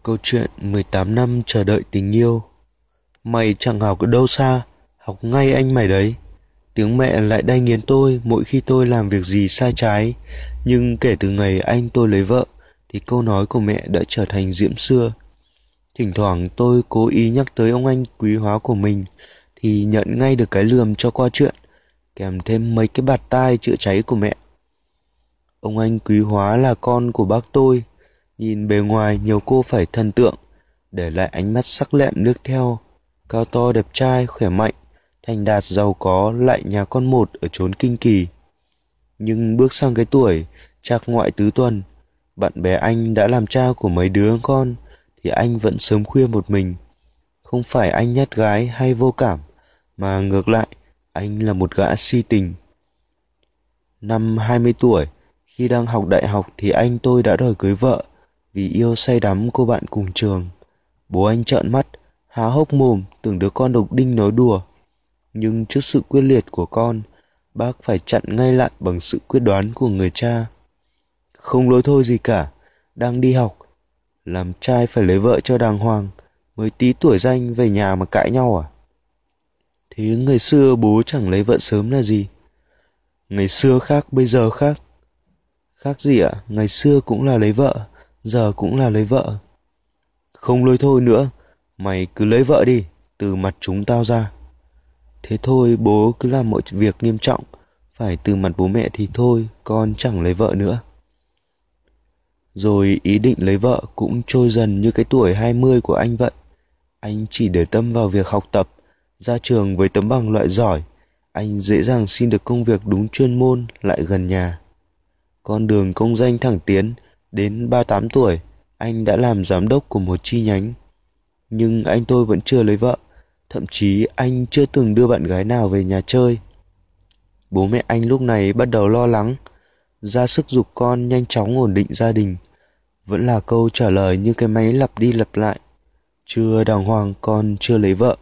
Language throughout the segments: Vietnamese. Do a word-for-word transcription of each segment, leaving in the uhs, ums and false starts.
Câu chuyện mười tám năm chờ đợi tình yêu. Mày chẳng học ở đâu xa, học ngay anh mày đấy. Tiếng mẹ lại đay nghiến tôi mỗi khi tôi làm việc gì sai trái. Nhưng kể từ ngày anh tôi lấy vợ thì câu nói của mẹ đã trở thành diễm xưa. Thỉnh thoảng tôi cố ý nhắc tới ông anh quý hóa của mình thì nhận ngay được cái lườm cho qua chuyện, kèm thêm mấy cái bạt tai chữa cháy của mẹ. Ông anh quý hóa là con của bác tôi. Nhìn bề ngoài nhiều cô phải thần tượng, để lại ánh mắt sắc lẹm nước theo, cao to đẹp trai, khỏe mạnh, thành đạt giàu có, lại nhà con một ở chốn kinh kỳ. Nhưng bước sang cái tuổi trạc ngoại tứ tuần, bạn bè anh đã làm cha của mấy đứa con, thì anh vẫn sớm khuya một mình. Không phải anh nhát gái hay vô cảm, mà ngược lại, anh là một gã si tình. Năm hai mươi tuổi, khi đang học đại học thì anh tôi đã đòi cưới vợ, vì yêu say đắm cô bạn cùng trường. Bố anh trợn mắt, há hốc mồm, tưởng đứa con độc đinh nói đùa. Nhưng trước sự quyết liệt của con, bác phải chặn ngay lại bằng sự quyết đoán của người cha. Không lối thôi gì cả, đang đi học, làm trai phải lấy vợ cho đàng hoàng, mới tí tuổi ranh về nhà mà cãi nhau à? Thế ngày xưa bố chẳng lấy vợ sớm là gì? Ngày xưa khác, bây giờ khác. Khác gì ạ? Ngày xưa cũng là lấy vợ, giờ cũng là lấy vợ. Không lôi thôi nữa, mày cứ lấy vợ đi, từ mặt chúng tao ra. Thế thôi, bố cứ làm mọi việc nghiêm trọng, phải từ mặt bố mẹ thì thôi, con chẳng lấy vợ nữa. Rồi ý định lấy vợ cũng trôi dần như cái tuổi hai mươi của anh vậy. Anh chỉ để tâm vào việc học tập, ra trường với tấm bằng loại giỏi, anh dễ dàng xin được công việc đúng chuyên môn, lại gần nhà. Con đường công danh thẳng tiến, đến ba mươi tám tuổi, anh đã làm giám đốc của một chi nhánh. Nhưng anh tôi vẫn chưa lấy vợ, thậm chí anh chưa từng đưa bạn gái nào về nhà chơi. Bố mẹ anh lúc này bắt đầu lo lắng, ra sức giục con nhanh chóng ổn định gia đình. Vẫn là câu trả lời như cái máy lặp đi lặp lại: chưa đàng hoàng, con chưa lấy vợ.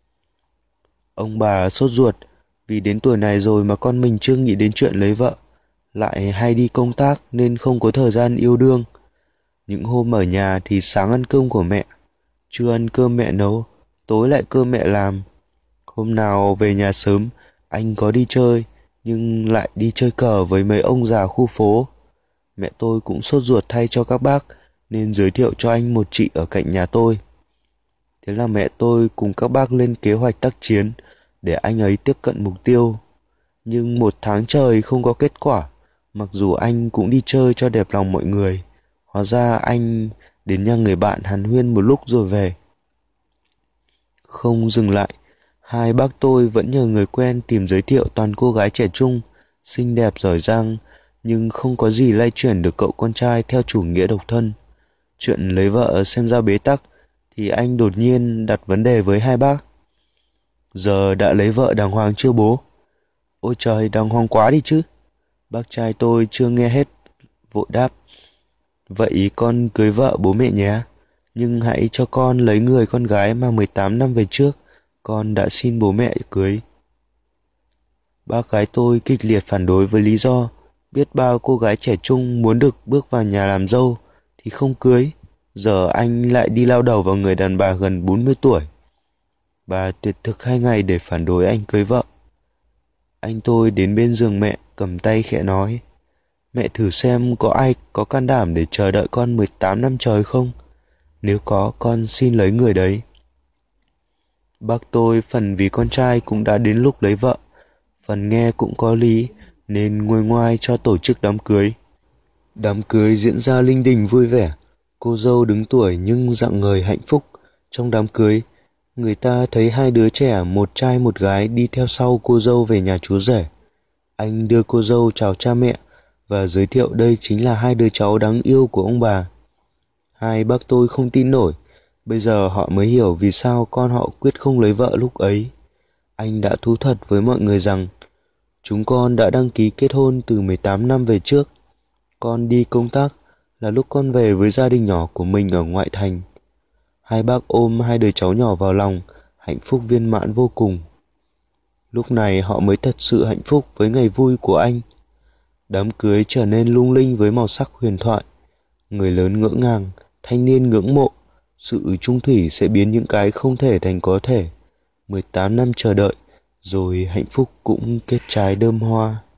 Ông bà sốt ruột, vì đến tuổi này rồi mà con mình chưa nghĩ đến chuyện lấy vợ, lại hay đi công tác nên không có thời gian yêu đương. Những hôm ở nhà thì sáng ăn cơm của mẹ, trưa ăn cơm mẹ nấu, tối lại cơm mẹ làm. Hôm nào về nhà sớm, anh có đi chơi, nhưng lại đi chơi cờ với mấy ông già khu phố. Mẹ tôi cũng sốt ruột thay cho các bác, nên giới thiệu cho anh một chị ở cạnh nhà tôi. Thế là mẹ tôi cùng các bác lên kế hoạch tác chiến để anh ấy tiếp cận mục tiêu. Nhưng một tháng trời không có kết quả, mặc dù anh cũng đi chơi cho đẹp lòng mọi người. Hóa ra anh đến nhà người bạn hàn huyên một lúc rồi về. Không dừng lại, hai bác tôi vẫn nhờ người quen tìm giới thiệu toàn cô gái trẻ trung, xinh đẹp giỏi giang, nhưng không có gì lay chuyển được cậu con trai theo chủ nghĩa độc thân. Chuyện lấy vợ xem ra bế tắc, thì anh đột nhiên đặt vấn đề với hai bác. Giờ đã lấy vợ đàng hoàng chưa bố? Ôi trời, đàng hoàng quá đi chứ. Bác trai tôi chưa nghe hết, vội đáp. Vậy con cưới vợ bố mẹ nhé, nhưng hãy cho con lấy người con gái mà mười tám năm về trước con đã xin bố mẹ cưới. Bác gái tôi kịch liệt phản đối với lý do biết bao cô gái trẻ trung muốn được bước vào nhà làm dâu thì không cưới. Giờ anh lại đi lao đầu vào người đàn bà gần bốn mươi tuổi. Bà tuyệt thực hai ngày để phản đối anh cưới vợ. Anh tôi đến bên giường mẹ, cầm tay khẽ nói: mẹ thử xem có ai có can đảm để chờ đợi con mười tám năm trời không? Nếu có, con xin lấy người đấy. Bác tôi phần vì con trai cũng đã đến lúc lấy vợ, phần nghe cũng có lý, nên nguôi ngoai cho tổ chức đám cưới. Đám cưới diễn ra linh đình vui vẻ. Cô dâu đứng tuổi nhưng rạng ngời hạnh phúc. Trong đám cưới, người ta thấy hai đứa trẻ, một trai một gái, đi theo sau cô dâu về nhà chú rể. Anh đưa cô dâu chào cha mẹ và giới thiệu đây chính là hai đứa cháu đáng yêu của ông bà. Hai bác tôi không tin nổi, bây giờ họ mới hiểu vì sao con họ quyết không lấy vợ lúc ấy. Anh đã thú thật với mọi người rằng chúng con đã đăng ký kết hôn từ mười tám năm về trước. Con đi công tác là lúc con về với gia đình nhỏ của mình ở ngoại thành. Hai bác ôm hai đứa cháu nhỏ vào lòng, hạnh phúc viên mãn vô cùng. Lúc này họ mới thật sự hạnh phúc với ngày vui của anh. Đám cưới trở nên lung linh với màu sắc huyền thoại. Người lớn ngỡ ngàng, thanh niên ngưỡng mộ, Sự chung thủy sẽ biến những cái không thể thành có thể. Mười tám năm chờ đợi, rồi hạnh phúc cũng kết trái đơm hoa.